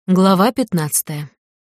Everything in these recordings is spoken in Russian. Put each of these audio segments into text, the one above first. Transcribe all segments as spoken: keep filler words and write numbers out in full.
Глава пятнадцатая.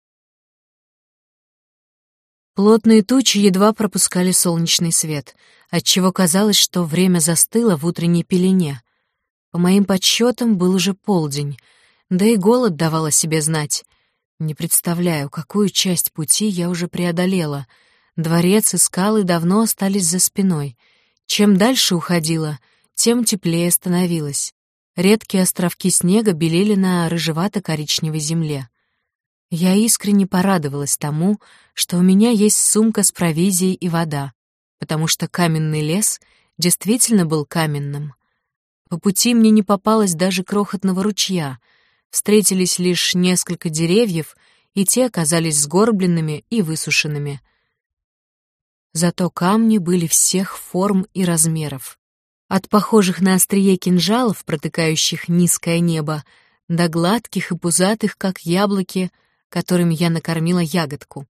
Плотные тучи едва пропускали солнечный свет, отчего казалось, что время застыло в утренней пелене. По моим подсчетам, был уже полдень, да и голод давал о себе знать. Не представляю, какую часть пути я уже преодолела. Дворец и скалы давно остались за спиной. Чем дальше уходила, тем теплее становилось. Редкие островки снега белели на рыжевато-коричневой земле. Я искренне порадовалась тому, что у меня есть сумка с провизией и вода, потому что каменный лес действительно был каменным. По пути мне не попалось даже крохотного ручья, встретились лишь несколько деревьев, и те оказались сгорбленными и высушенными. Зато камни были всех форм и размеров. От похожих на острие кинжалов, протыкающих низкое небо, до гладких и пузатых, как яблоки, которыми я накормила ягодку.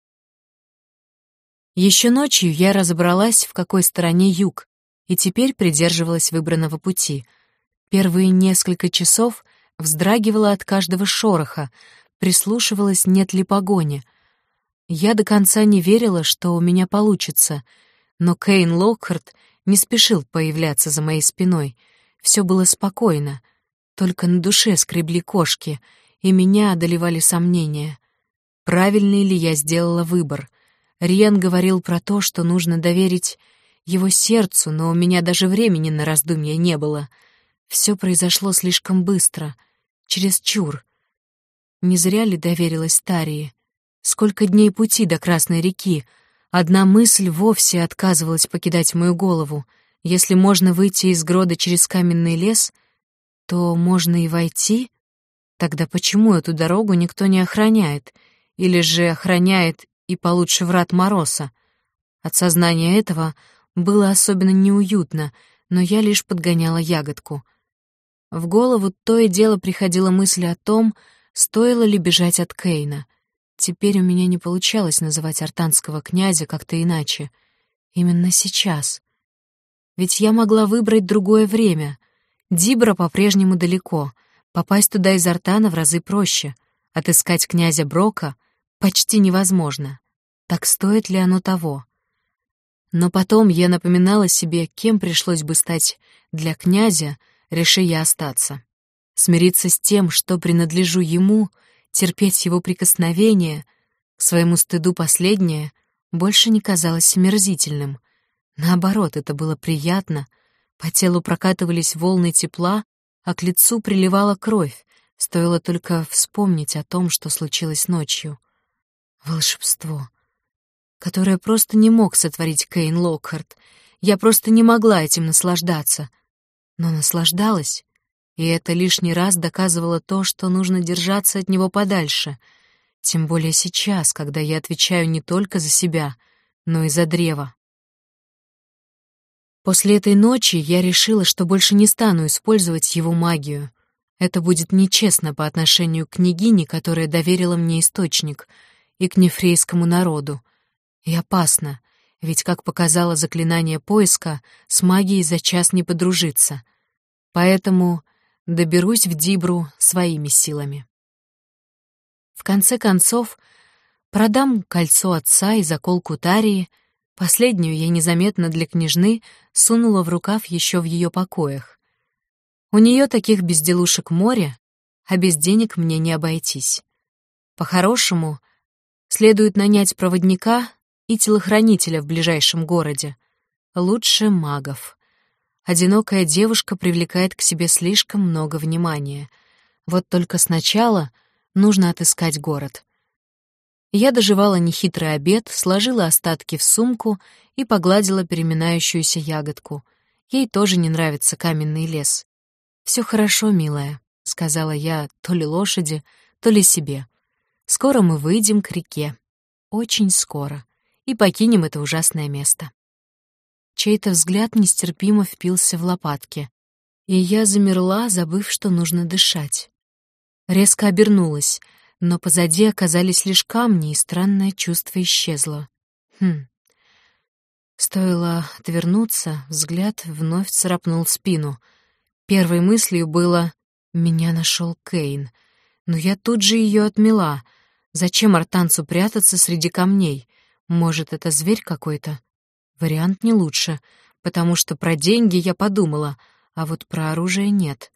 Еще ночью я разобралась, в какой стороне юг, и теперь придерживалась выбранного пути. Первые несколько часов вздрагивала от каждого шороха, прислушивалась, нет ли погони. Я до конца не верила, что у меня получится, но Кейн Локхарт не спешил появляться за моей спиной. Все было спокойно, только на душе скребли кошки, и меня одолевали сомнения. Правильный ли я сделала выбор? Риан говорил про то, что нужно доверить его сердцу, но у меня даже времени на раздумья не было. Все произошло слишком быстро, чересчур. Не зря ли доверилась Тарии? Сколько дней пути до Красной реки? Одна мысль вовсе отказывалась покидать мою голову. Если можно выйти из Грода через каменный лес, то можно и войти. Тогда почему эту дорогу никто не охраняет? Или же охраняет и получше врат Мороса? От сознания этого было особенно неуютно, но я лишь подгоняла ягодку. В голову то и дело приходила мысль о том, стоило ли бежать от Кейна. Теперь у меня не получалось называть артанского князя как-то иначе. Именно сейчас. Ведь я могла выбрать другое время. Дибра по-прежнему далеко. Попасть туда из Артана в разы проще. Отыскать князя Брока почти невозможно. Так стоит ли оно того? Но потом я напоминала себе, кем пришлось бы стать для князя, реши я остаться. Смириться с тем, что принадлежу ему, терпеть его прикосновение, к своему стыду последнее, больше не казалось омерзительным. Наоборот, это было приятно. По телу прокатывались волны тепла, а к лицу приливала кровь, стоило только вспомнить о том, что случилось ночью. Волшебство, которое просто не мог сотворить Кейн Локхарт. Я просто не могла этим наслаждаться. Но наслаждалась. И это лишний раз доказывало то, что нужно держаться от него подальше. Тем более сейчас, когда я отвечаю не только за себя, но и за древо. После этой ночи я решила, что больше не стану использовать его магию. Это будет нечестно по отношению к княгине, которая доверила мне источник, и к нефрейскому народу. И опасно, ведь, как показало заклинание поиска, с магией за час не подружиться. Поэтому доберусь в Дибру своими силами. В конце концов, продам кольцо отца и заколку Тарии. Последнюю я незаметно для княжны сунула в рукав еще в ее покоях. У нее таких безделушек море, а без денег мне не обойтись. По-хорошему, следует нанять проводника и телохранителя в ближайшем городе. Лучше магов. Одинокая девушка привлекает к себе слишком много внимания. Вот только сначала нужно отыскать город. Я доживала нехитрый обед, сложила остатки в сумку и погладила переминающуюся ягодку. Ей тоже не нравится каменный лес. «Все хорошо, милая», — сказала я то ли лошади, то ли себе. «Скоро мы выйдем к реке. Очень скоро. И покинем это ужасное место». Чей-то взгляд нестерпимо впился в лопатки, и я замерла, забыв, что нужно дышать. Резко обернулась, но позади оказались лишь камни, и странное чувство исчезло. Хм. Стоило отвернуться, взгляд вновь царапнул спину. Первой мыслью было: «Меня нашел Кейн». Но я тут же ее отмела. Зачем артанцу прятаться среди камней? Может, это зверь какой-то? Вариант не лучше, потому что про деньги я подумала, а вот про оружие нет.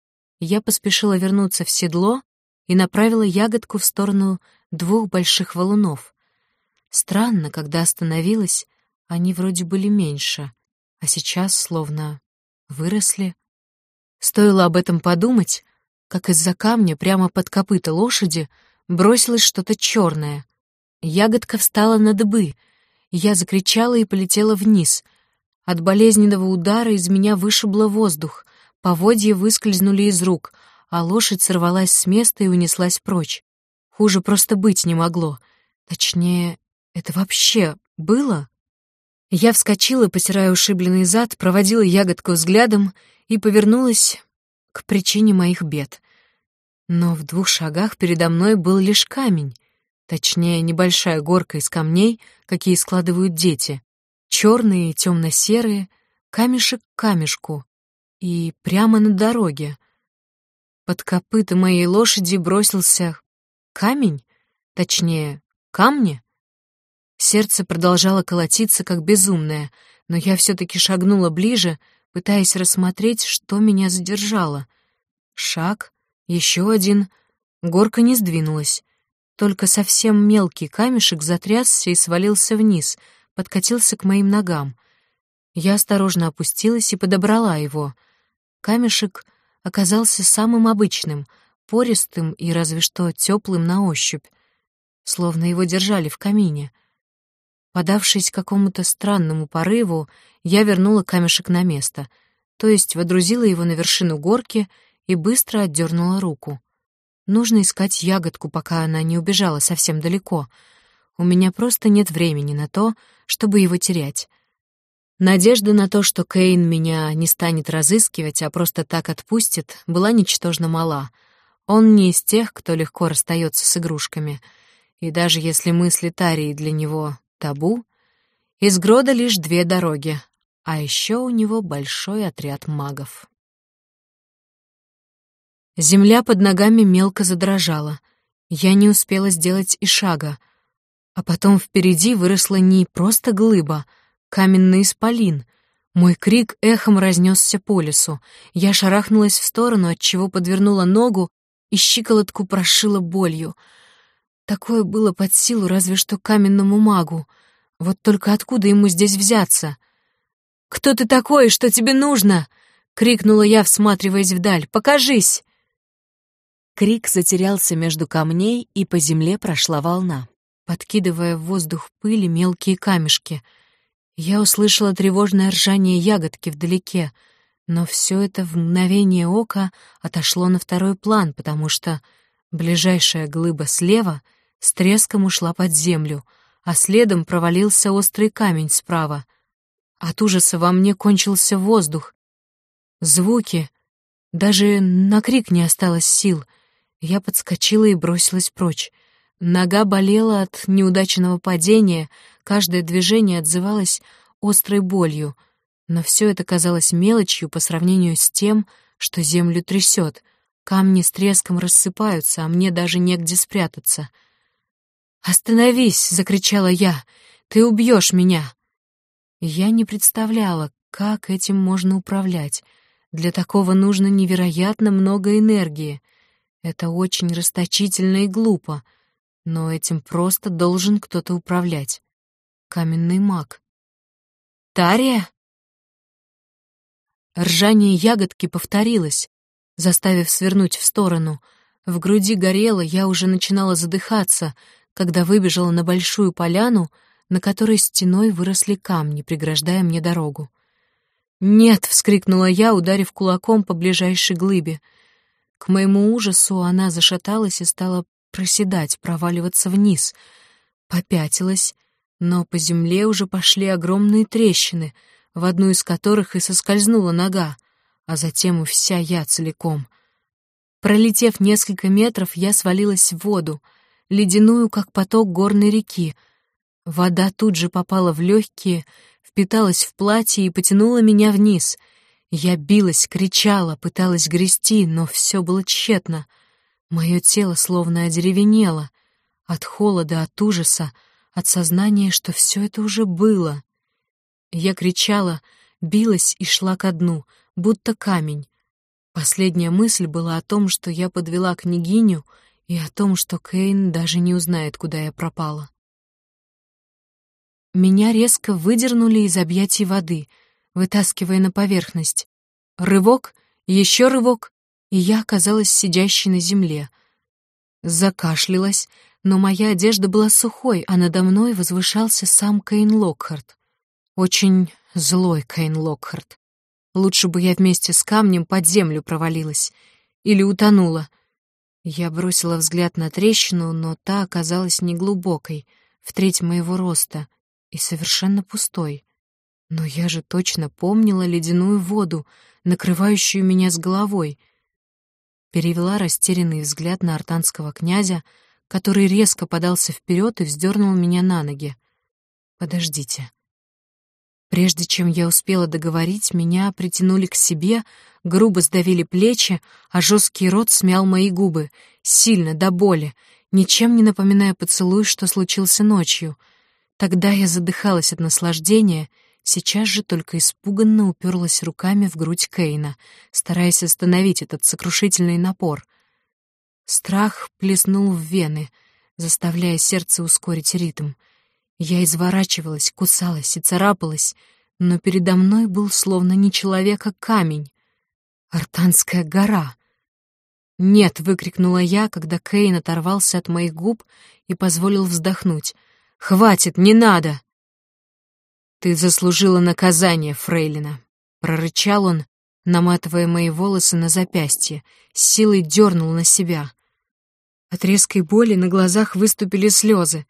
Я поспешила вернуться в седло и направила ягодку в сторону двух больших валунов. Странно, когда остановилась, они вроде были меньше, а сейчас словно выросли. Стоило об этом подумать, как из-за камня прямо под копыта лошади бросилось что-то черное. Ягодка встала на дыбы, я закричала и полетела вниз. От болезненного удара из меня вышибло воздух, поводья выскользнули из рук, а лошадь сорвалась с места и унеслась прочь. Хуже просто быть не могло. Точнее, это вообще было? Я вскочила, потирая ушибленный зад, проводила ягодку взглядом и повернулась к причине моих бед. Но в двух шагах передо мной был лишь камень, точнее, небольшая горка из камней, какие складывают дети, черные и темно-серые, камешек к камешку, и прямо на дороге. Под копыта моей лошади бросился камень, точнее, камни. Сердце продолжало колотиться, как безумное, но я все-таки шагнула ближе, пытаясь рассмотреть, что меня задержало. Шаг, еще один. Горка не сдвинулась. Только совсем мелкий камешек затрясся и свалился вниз, подкатился к моим ногам. Я осторожно опустилась и подобрала его. Камешек оказался самым обычным, пористым и разве что теплым на ощупь, словно его держали в камине. Подавшись какому-то странному порыву, я вернула камешек на место, то есть водрузила его на вершину горки и быстро отдернула руку. Нужно искать ягодку, пока она не убежала совсем далеко. У меня просто нет времени на то, чтобы его терять. Надежда на то, что Кейн меня не станет разыскивать, а просто так отпустит, была ничтожно мала. Он не из тех, кто легко расстается с игрушками. И даже если мысли Тарии для него табу, из Грода лишь две дороги, а еще у него большой отряд магов. Земля под ногами мелко задрожала. Я не успела сделать и шага. А потом впереди выросла не просто глыба, каменный исполин. Мой крик эхом разнесся по лесу. Я шарахнулась в сторону, отчего подвернула ногу и щиколотку прошила болью. Такое было под силу разве что каменному магу. Вот только откуда ему здесь взяться? «Кто ты такой? Что тебе нужно?» — крикнула я, всматриваясь вдаль. «Покажись!» Крик затерялся между камней, и по земле прошла волна, подкидывая в воздух пыль и мелкие камешки. Я услышала тревожное ржание ягодки вдалеке, но все это в мгновение ока отошло на второй план, потому что ближайшая глыба слева с треском ушла под землю, а следом провалился острый камень справа. От ужаса во мне кончился воздух. Звуки. Даже на крик не осталось сил. Я подскочила и бросилась прочь. Нога болела от неудачного падения, каждое движение отзывалось острой болью, но все это казалось мелочью по сравнению с тем, что землю трясет. Камни с треском рассыпаются, а мне даже негде спрятаться. «Остановись!» — закричала я. «Ты убьешь меня!» Я не представляла, как этим можно управлять. Для такого нужно невероятно много энергии. Это очень расточительно и глупо, но этим просто должен кто-то управлять. Каменный маг. «Тария?» Ржание ягодки повторилось, заставив свернуть в сторону. В груди горело, я уже начинала задыхаться, когда выбежала на большую поляну, на которой стеной выросли камни, преграждая мне дорогу. «Нет!» — вскрикнула я, ударив кулаком по ближайшей глыбе. К моему ужасу она зашаталась и стала проседать, проваливаться вниз. Попятилась, но по земле уже пошли огромные трещины, в одну из которых и соскользнула нога, а затем и вся я целиком. Пролетев несколько метров, я свалилась в воду, ледяную, как поток горной реки. Вода тут же попала в легкие, впиталась в платье и потянула меня вниз. Я билась, кричала, пыталась грести, но все было тщетно. Мое тело словно одеревенело от холода, от ужаса, от сознания, что все это уже было. Я кричала, билась и шла ко дну, будто камень. Последняя мысль была о том, что я подвела княгиню, и о том, что Кейн даже не узнает, куда я пропала. Меня резко выдернули из объятий воды, вытаскивая на поверхность. Рывок, еще рывок, и я оказалась сидящей на земле. Закашлялась, но моя одежда была сухой, а надо мной возвышался сам Кейн Локхарт. Очень злой Кейн Локхарт. Лучше бы я вместе с камнем под землю провалилась или утонула. Я бросила взгляд на трещину, но та оказалась неглубокой, в треть моего роста, и совершенно пустой. Но я же точно помнила ледяную воду, накрывающую меня с головой. Перевела растерянный взгляд на артанского князя, который резко подался вперед и вздернул меня на ноги. «Подождите». Прежде чем я успела договорить, меня притянули к себе, грубо сдавили плечи, а жесткий рот смял мои губы, сильно, до боли, ничем не напоминая поцелуй, что случился ночью. Тогда я задыхалась от наслаждения, сейчас же только испуганно уперлась руками в грудь Кейна, стараясь остановить этот сокрушительный напор. Страх плеснул в вены, заставляя сердце ускорить ритм. Я изворачивалась, кусалась и царапалась, но передо мной был словно не человек, а камень. Артанская гора. «Нет!» — выкрикнула я, когда Кейн оторвался от моих губ и позволил вздохнуть. «Хватит, не надо!» «Ты заслужила наказание, фрейлина!» — прорычал он, наматывая мои волосы на запястье, с силой дернул на себя. От резкой боли на глазах выступили слезы.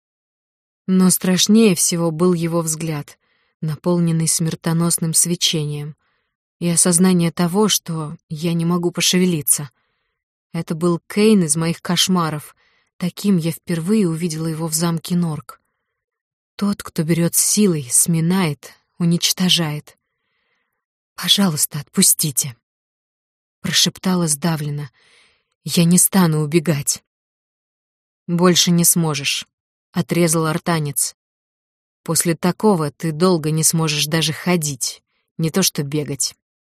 Но страшнее всего был его взгляд, наполненный смертоносным свечением, и осознание того, что я не могу пошевелиться. Это был Кейн из моих кошмаров. Таким я впервые увидела его в замке Норк. Тот, кто берет силой, сминает, уничтожает. «Пожалуйста, отпустите», — прошептала сдавленно. «Я не стану убегать». «Больше не сможешь», — отрезал артанец. «После такого ты долго не сможешь даже ходить, не то что бегать».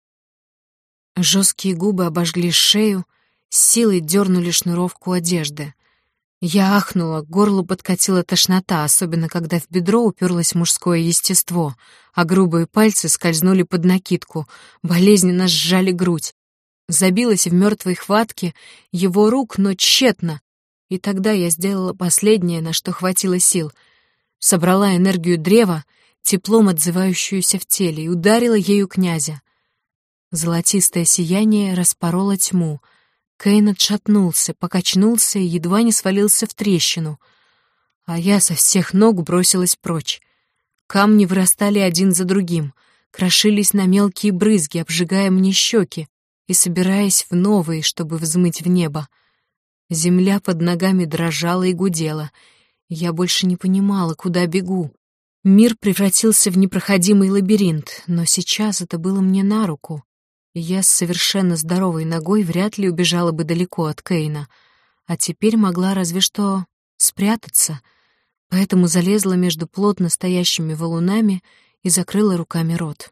Жесткие губы обожгли шею, с силой дернули шнуровку одежды. Я ахнула, к горлу подкатила тошнота, особенно когда в бедро уперлось мужское естество, а грубые пальцы скользнули под накидку, болезненно сжали грудь. Забилась в мертвой хватке его рук, но тщетно. И тогда я сделала последнее, на что хватило сил. Собрала энергию древа, теплом отзывающуюся в теле, и ударила ею князя. Золотистое сияние распороло тьму. Кейн отшатнулся, покачнулся и едва не свалился в трещину. А я со всех ног бросилась прочь. Камни вырастали один за другим, крошились на мелкие брызги, обжигая мне щеки и собираясь в новые, чтобы взмыть в небо. Земля под ногами дрожала и гудела. Я больше не понимала, куда бегу. Мир превратился в непроходимый лабиринт, но сейчас это было мне на руку. И я с совершенно здоровой ногой вряд ли убежала бы далеко от Кейна, а теперь могла разве что спрятаться, поэтому залезла между плотно стоящими валунами и закрыла руками рот.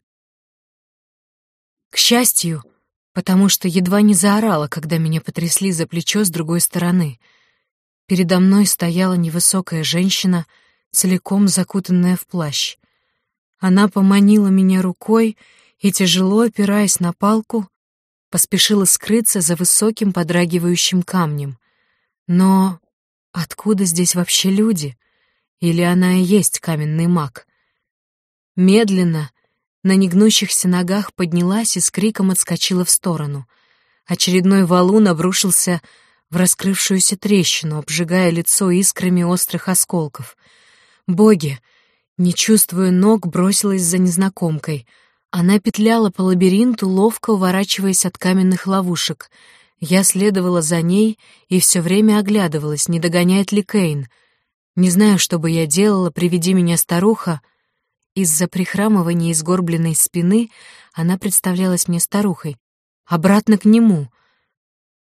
К счастью, потому что едва не заорала, когда меня потрясли за плечо с другой стороны. Передо мной стояла невысокая женщина, целиком закутанная в плащ. Она поманила меня рукой и, тяжело опираясь на палку, поспешила скрыться за высоким подрагивающим камнем. Но откуда здесь вообще люди? Или она и есть каменный маг? Медленно, на негнущихся ногах поднялась и с криком отскочила в сторону. Очередной валун обрушился в раскрывшуюся трещину, обжигая лицо искрами острых осколков. «Боги!» Не чувствуя ног, бросилась за незнакомкой. Она петляла по лабиринту, ловко уворачиваясь от каменных ловушек. Я следовала за ней и все время оглядывалась, не догоняет ли Кейн. Не знаю, что бы я делала, приведи меня старуха. Из-за прихрамывания и сгорбленной спины она представлялась мне старухой. Обратно к нему.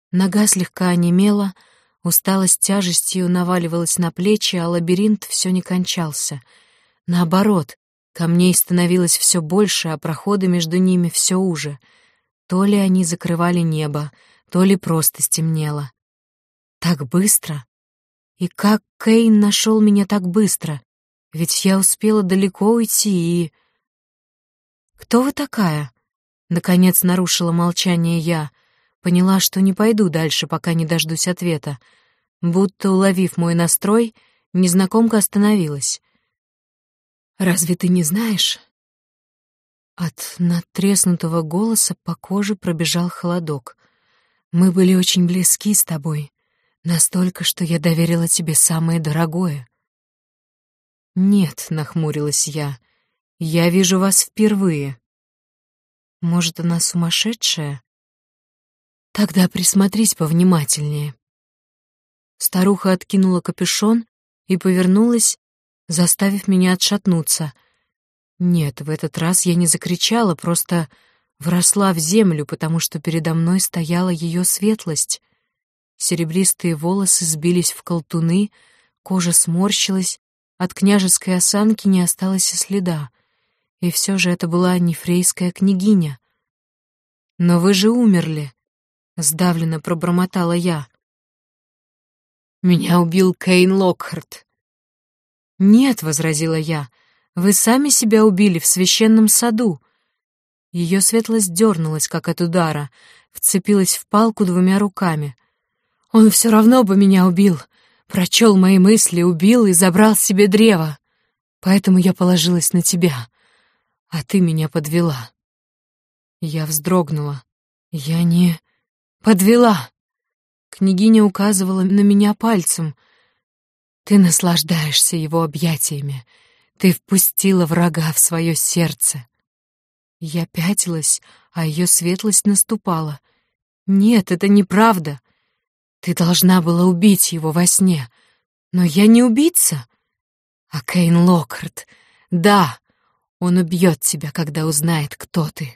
Нога слегка онемела, усталость тяжестью наваливалась на плечи, а лабиринт все не кончался. Наоборот, камней становилось все больше, а проходы между ними все уже. То ли они закрывали небо, то ли просто стемнело. Так быстро? И как Кейн нашел меня так быстро? Ведь я успела далеко уйти и... «Кто вы такая?» Наконец нарушила молчание я. Поняла, что не пойду дальше, пока не дождусь ответа. Будто уловив мой настрой, незнакомка остановилась. «Разве ты не знаешь?» От надтреснутого голоса по коже пробежал холодок. «Мы были очень близки с тобой, настолько, что я доверила тебе самое дорогое». «Нет», — нахмурилась я, — «я вижу вас впервые». «Может, она сумасшедшая?» «Тогда присмотрись повнимательнее». Старуха откинула капюшон и повернулась, заставив меня отшатнуться. Нет, в этот раз я не закричала, просто вросла в землю, потому что передо мной стояла ее светлость. Серебристые волосы сбились в колтуны, кожа сморщилась, от княжеской осанки не осталось и следа. И все же это была не фрейская княгиня. «Но вы же умерли», — сдавленно пробормотала я. «Меня убил Кейн Локхарт». «Нет», — возразила я, — «вы сами себя убили в священном саду». Ее светлость дернулась, как от удара, вцепилась в палку двумя руками. «Он все равно бы меня убил, прочел мои мысли, убил и забрал себе древо. Поэтому я положилась на тебя, а ты меня подвела». Я вздрогнула. «Я не подвела». Княгиня указывала на меня пальцем. «Ты наслаждаешься его объятиями. Ты впустила врага в свое сердце». Я пятилась, а ее светлость наступала. «Нет, это неправда. Ты должна была убить его во сне. Но я не убийца. А Кейн Локхарт, да, он убьет тебя, когда узнает, кто ты».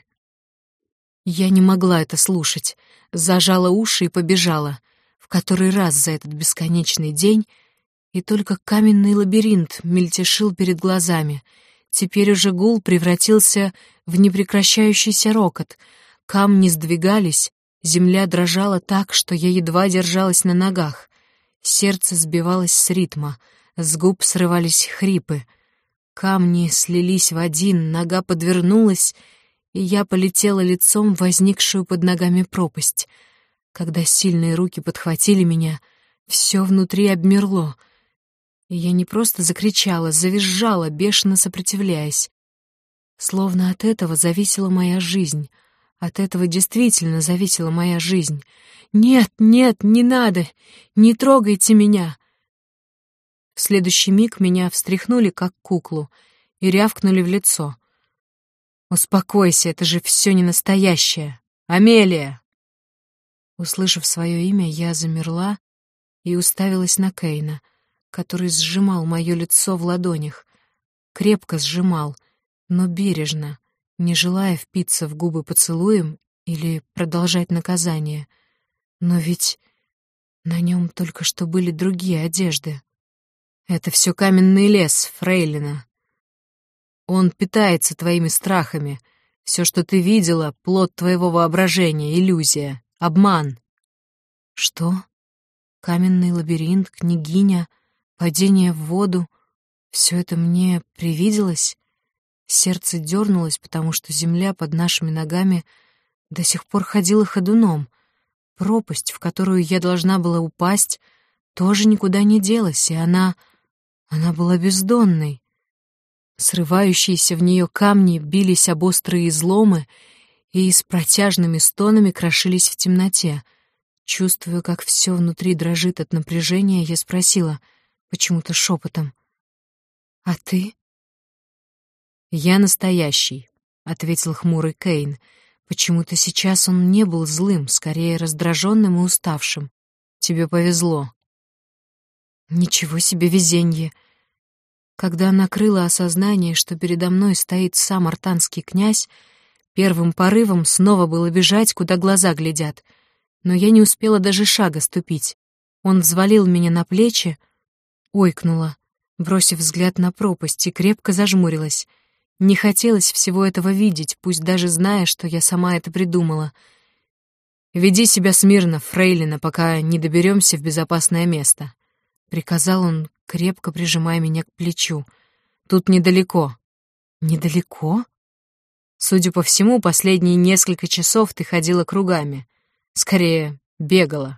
Я не могла это слушать, зажала уши и побежала, в который раз за этот бесконечный день, и только каменный лабиринт мельтешил перед глазами. Теперь уже гул превратился в непрекращающийся рокот. Камни сдвигались, земля дрожала так, что я едва держалась на ногах. Сердце сбивалось с ритма, с губ срывались хрипы. Камни слились в один, нога подвернулась, и я полетела лицом в возникшую под ногами пропасть. Когда сильные руки подхватили меня, все внутри обмерло. И я не просто закричала, завизжала, бешено сопротивляясь. Словно от этого зависела моя жизнь. От этого действительно зависела моя жизнь. «Нет, нет, не надо! Не трогайте меня!» В следующий миг меня встряхнули, как куклу, и рявкнули в лицо. «Успокойся, это же все не настоящее! Амелия!» Услышав свое имя, я замерла и уставилась на Кейна, который сжимал мое лицо в ладонях. Крепко сжимал, но бережно, не желая впиться в губы поцелуем или продолжать наказание. Но ведь на нем только что были другие одежды. «Это все каменный лес, фрейлина. Он питается твоими страхами. Все, что ты видела, — плод твоего воображения, иллюзия, обман». «Что? Каменный лабиринт, княгиня, падение в воду — все это мне привиделось?» Сердце дернулось, потому что земля под нашими ногами до сих пор ходила ходуном. Пропасть, в которую я должна была упасть, тоже никуда не делась, и она... она была бездонной. Срывающиеся в нее камни бились об острые изломы и с протяжными стонами крошились в темноте. Чувствуя, как все внутри дрожит от напряжения, я спросила, почему-то шепотом: «А ты?» «Я настоящий», — ответил хмурый Кейн. Почему-то сейчас он не был злым, скорее раздраженным и уставшим. «Тебе повезло». Ничего себе везенье! Когда накрыло осознание, что передо мной стоит сам артанский князь, первым порывом снова было бежать, куда глаза глядят. но я не успела даже шага ступить. Он взвалил меня на плечи, ойкнула, бросив взгляд на пропасть, и крепко зажмурилась. Не хотелось всего этого видеть, пусть даже зная, что я сама это придумала. «Веди себя смирно, фрейлина, пока не доберемся в безопасное место», — приказал он, крепко прижимая меня к плечу. «Тут недалеко». «Недалеко?» «Судя по всему, последние несколько часов ты ходила кругами. Скорее, бегала».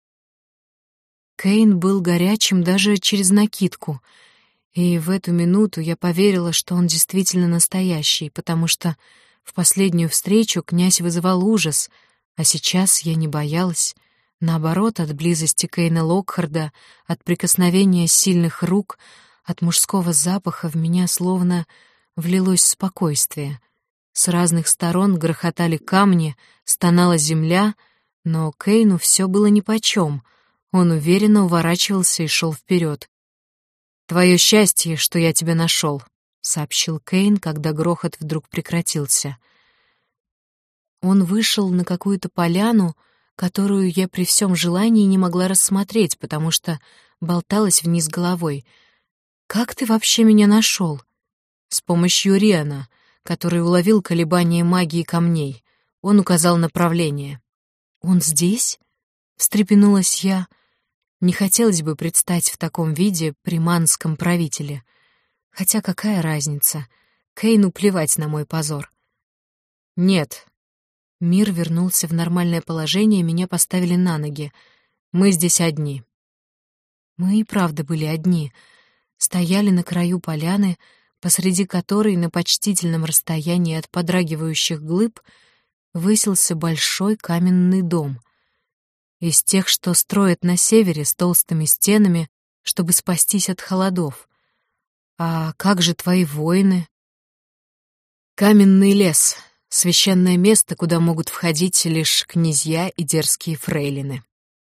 Кейн был горячим даже через накидку, и в эту минуту я поверила, что он действительно настоящий, потому что в последнюю встречу князь вызывал ужас, а сейчас я не боялась. Наоборот, от близости Кейна Локхарда, от прикосновения сильных рук, от мужского запаха в меня словно влилось спокойствие. С разных сторон грохотали камни, стонала земля, но Кейну все было нипочем. Он уверенно уворачивался и шел вперед. «Твое счастье, что я тебя нашел», — сообщил Кейн, когда грохот вдруг прекратился. Он вышел на какую-то поляну, которую я при всем желании не могла рассмотреть, потому что болталась вниз головой. «Как ты вообще меня нашел?» «С помощью Риана, который уловил колебания магии камней. Он указал направление». «Он здесь?» — встрепенулась я. Не хотелось бы предстать в таком виде при манском правителе. Хотя какая разница? Кейну плевать на мой позор. «Нет». Мир вернулся в нормальное положение, меня поставили на ноги. «Мы здесь одни». Мы и правда были одни. Стояли на краю поляны, посреди которой на почтительном расстоянии от подрагивающих глыб высился большой каменный дом. Из тех, что строят на севере с толстыми стенами, чтобы спастись от холодов. «А как же твои воины?» «Каменный лес. Священное место, куда могут входить лишь князья и дерзкие фрейлины».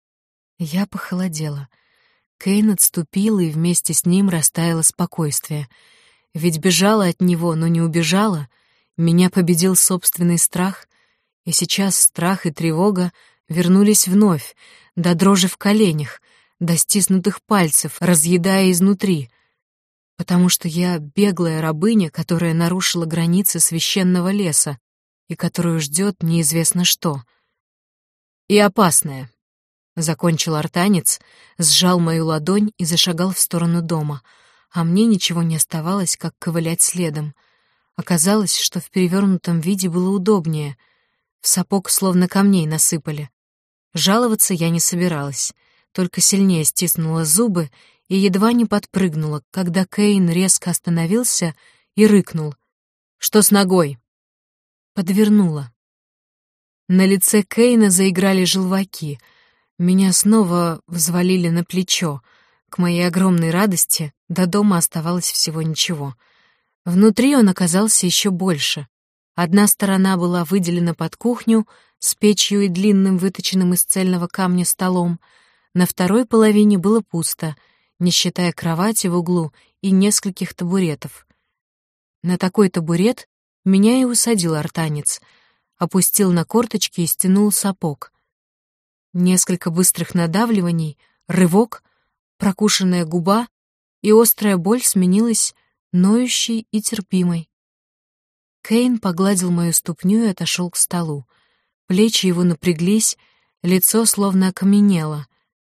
Я похолодела. Кейн отступил, и вместе с ним растаяло спокойствие. Ведь бежала от него, но не убежала. Меня победил собственный страх, и сейчас страх и тревога вернулись вновь, до дрожи в коленях, до стиснутых пальцев, разъедая изнутри, потому что я беглая рабыня, которая нарушила границы священного леса и которую ждет неизвестно что. «И опасная», — закончил артанец, сжал мою ладонь и зашагал в сторону дома, а мне ничего не оставалось, как ковылять следом. Оказалось, что в перевернутом виде было удобнее. В сапог словно камней насыпали. Жаловаться я не собиралась, только сильнее стиснула зубы и едва не подпрыгнула, когда Кейн резко остановился и рыкнул. «Что с ногой?» Подвернула. На лице Кейна заиграли желваки. Меня снова взвалили на плечо. К моей огромной радости до дома оставалось всего ничего. Внутри он оказался еще больше. Одна сторона была выделена под кухню с печью и длинным выточенным из цельного камня столом. На второй половине было пусто, не считая кровати в углу и нескольких табуретов. На такой табурет меня и усадил артанец, опустил на корточки и стянул сапог. Несколько быстрых надавливаний, рывок, прокушенная губа, и острая боль сменилась ноющей и терпимой. Кейн погладил мою ступню и отошел к столу. Плечи его напряглись, лицо словно окаменело.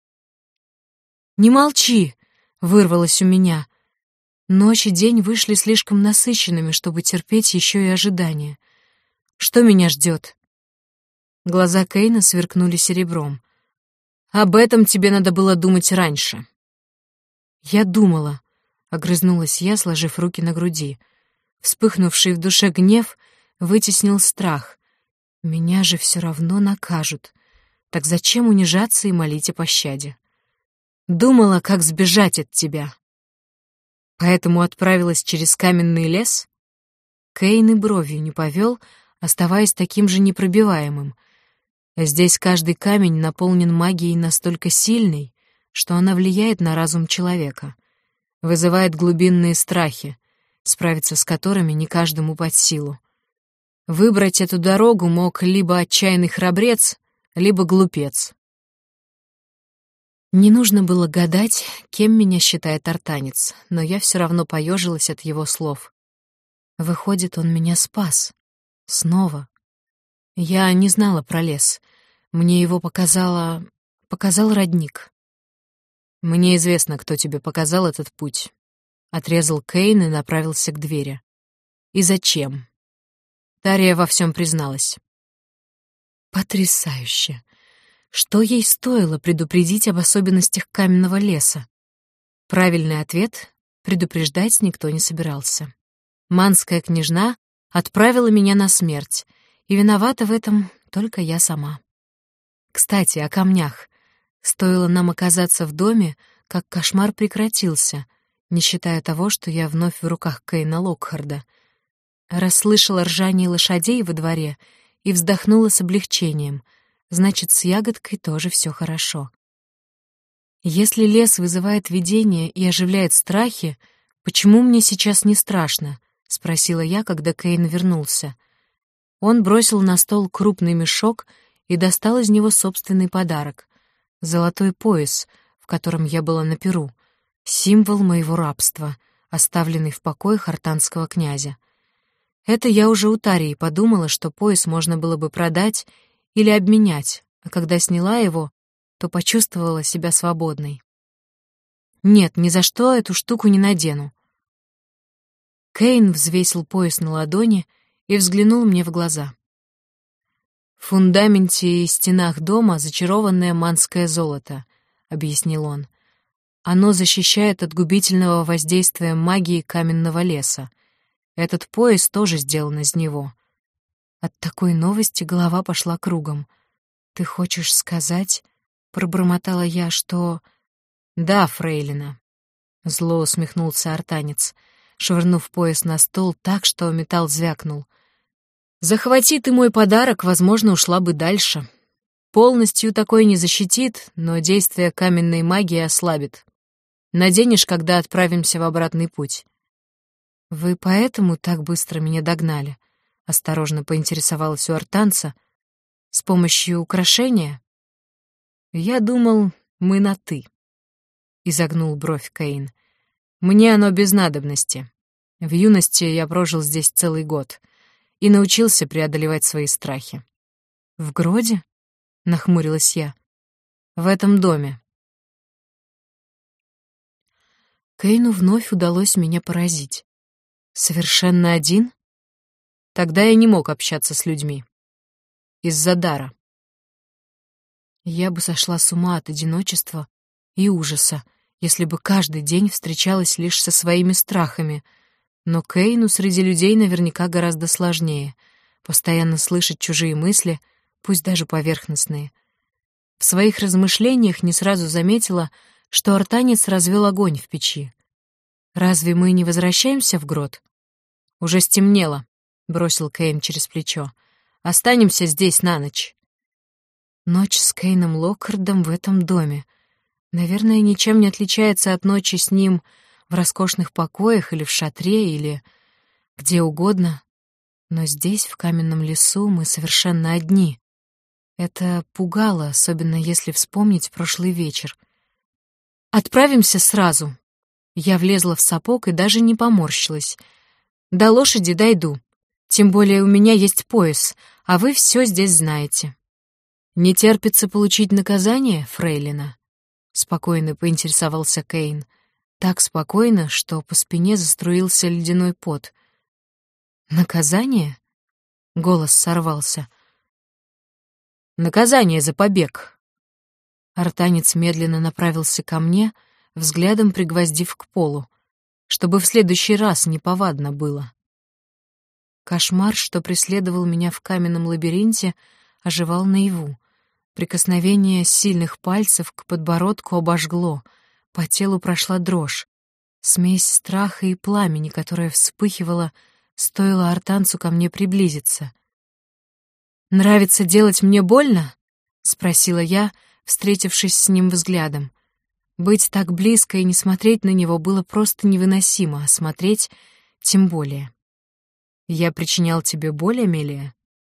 «Не молчи!» — вырвалось у меня. Ночь и день вышли слишком насыщенными, чтобы терпеть еще и ожидания. Что меня ждет? Глаза Кейна сверкнули серебром. «Об этом тебе надо было думать раньше». «Я думала», — огрызнулась я, сложив руки на груди. Вспыхнувший в душе гнев вытеснил страх. Меня же все равно накажут. Так зачем унижаться и молить о пощаде? Думала, как сбежать от тебя. Поэтому отправилась через каменный лес? Кейн и бровью не повел, оставаясь таким же непробиваемым. Здесь каждый камень наполнен магией настолько сильной, что она влияет на разум человека, вызывает глубинные страхи, справиться с которыми не каждому под силу. Выбрать эту дорогу мог либо отчаянный храбрец, либо глупец. Не нужно было гадать, кем меня считает артанец, но я все равно поежилась от его слов. Выходит, он меня спас. Снова. Я не знала про лес. Мне его показала... показал родник. «Мне известно, кто тебе показал этот путь», — отрезал Кейн и направился к двери. «И зачем?» Тария во всем призналась. Потрясающе! Что ей стоило предупредить об особенностях каменного леса? Правильный ответ — предупреждать никто не собирался. Манская княжна отправила меня на смерть, и виновата в этом только я сама. Кстати, о камнях. Стоило нам оказаться в доме, как кошмар прекратился, не считая того, что я вновь в руках Кейна Локхарда. Расслышала ржание лошадей во дворе и вздохнула с облегчением. Значит, с ягодкой тоже все хорошо. Если лес вызывает видения и оживляет страхи, почему мне сейчас не страшно? — спросила я, когда Кейн вернулся. Он бросил на стол крупный мешок и достал из него собственный подарок — золотой пояс, в котором я была на Перу, символ моего рабства, оставленный в покоях артанского князя. Это я уже у Тарии подумала, что пояс можно было бы продать или обменять, а когда сняла его, то почувствовала себя свободной. Нет, ни за что эту штуку не надену. Кейн взвесил пояс на ладони и взглянул мне в глаза. «В фундаменте и стенах дома зачарованное манское золото», — объяснил он. «Оно защищает от губительного воздействия магии каменного леса. Этот пояс тоже сделан из него». От такой новости голова пошла кругом. «Ты хочешь сказать...» — пробормотала я, что... «Да, фрейлина», — зло усмехнулся артанец, швырнув пояс на стол так, что металл звякнул. «Захвати ты мой подарок, возможно, ушла бы дальше. Полностью такой не защитит, но действие каменной магии ослабит. Наденешь, когда отправимся в обратный путь». «Вы поэтому так быстро меня догнали?» — осторожно поинтересовалась у артанца. «С помощью украшения?» «Я думал, мы на «ты», — изогнул бровь Кейн. «Мне оно без надобности. В юности я прожил здесь целый год и научился преодолевать свои страхи». «В Гроде?» — нахмурилась я. «В этом доме». Кейну вновь удалось меня поразить. «Совершенно один?» Тогда я не мог общаться с людьми. Из-за дара. Я бы сошла с ума от одиночества и ужаса, если бы каждый день встречалась лишь со своими страхами. Но Кейну среди людей наверняка гораздо сложнее. Постоянно слышать чужие мысли, пусть даже поверхностные. В своих размышлениях не сразу заметила, что артанец развел огонь в печи. «Разве мы не возвращаемся в грот?» «Уже стемнело», — бросил Кейн через плечо. «Останемся здесь на ночь». Ночь с Кейном Локхардом в этом доме. Наверное, ничем не отличается от ночи с ним в роскошных покоях или в шатре, или где угодно. Но здесь, в каменном лесу, мы совершенно одни. Это пугало, особенно если вспомнить прошлый вечер. «Отправимся сразу». Я влезла в сапог и даже не поморщилась. «До лошади дойду. Тем более у меня есть пояс, а вы все здесь знаете». «Не терпится получить наказание, фрейлина?» — спокойно поинтересовался Кейн. Так спокойно, что по спине заструился ледяной пот. «Наказание?» — голос сорвался. «Наказание за побег». Артанец медленно направился ко мне, взглядом пригвоздив к полу, чтобы в следующий раз неповадно было. Кошмар, что преследовал меня в каменном лабиринте, оживал наяву. Прикосновение сильных пальцев к подбородку обожгло, по телу прошла дрожь, смесь страха и пламени, которая вспыхивала, стоило артанцу ко мне приблизиться. «Нравится делать мне больно?» — спросила я, встретившись с ним взглядом. Быть так близко и не смотреть на него было просто невыносимо, а смотреть тем более. «Я причинял тебе боль, Амелия?»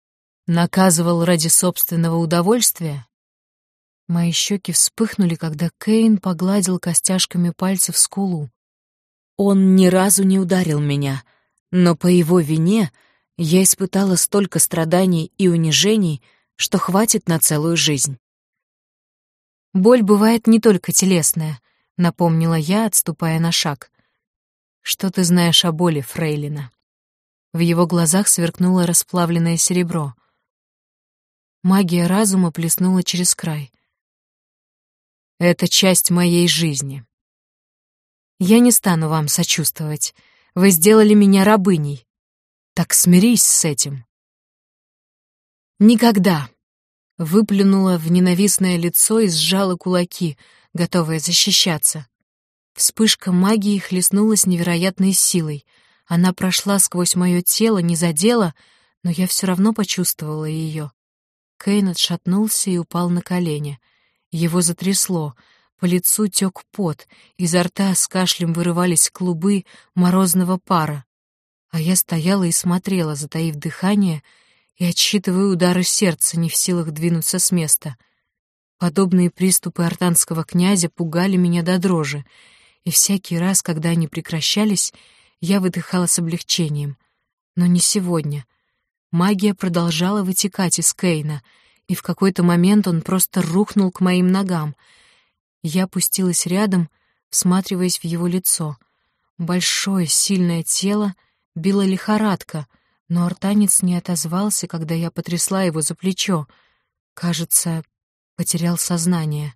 Наказывал ради собственного удовольствия? Мои щеки вспыхнули, когда Кейн погладил костяшками пальцев скулу. Он ни разу не ударил меня, но по его вине я испытала столько страданий и унижений, что хватит на целую жизнь. «Боль бывает не только телесная», — напомнила я, отступая на шаг. «Что ты знаешь о боли, фрейлина?» В его глазах сверкнуло расплавленное серебро. Магия разума плеснула через край. «Это часть моей жизни. Я не стану вам сочувствовать. Вы сделали меня рабыней. Так смирись с этим». «Никогда!» — выплюнула в ненавистное лицо и сжала кулаки, готовая защищаться. Вспышка магии хлестнула с невероятной силой. Она прошла сквозь мое тело, не задела, но я все равно почувствовала ее. Кейн отшатнулся и упал на колени. Его затрясло, по лицу тек пот, изо рта с кашлем вырывались клубы морозного пара. А я стояла и смотрела, затаив дыхание, и отсчитывая удары сердца, не в силах двинуться с места. Подобные приступы артанского князя пугали меня до дрожи, и всякий раз, когда они прекращались, я выдыхала с облегчением. Но не сегодня. Магия продолжала вытекать из Кейна, и в какой-то момент он просто рухнул к моим ногам. Я опустилась рядом, всматриваясь в его лицо. Большое, сильное тело, била лихорадка, но артанец не отозвался, когда я потрясла его за плечо. Кажется, потерял сознание.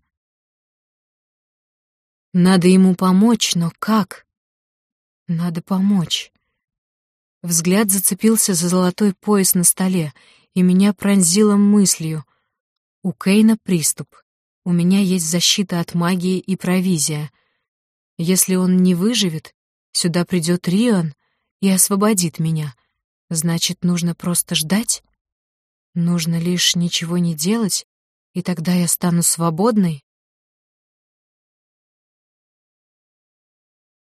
Надо ему помочь, но как? Надо помочь. Взгляд зацепился за золотой пояс на столе, и меня пронзило мыслью. У Кейна приступ. У меня есть защита от магии и провизия. Если он не выживет, сюда придет Рион и освободит меня. Значит, нужно просто ждать? Нужно лишь ничего не делать, и тогда я стану свободной?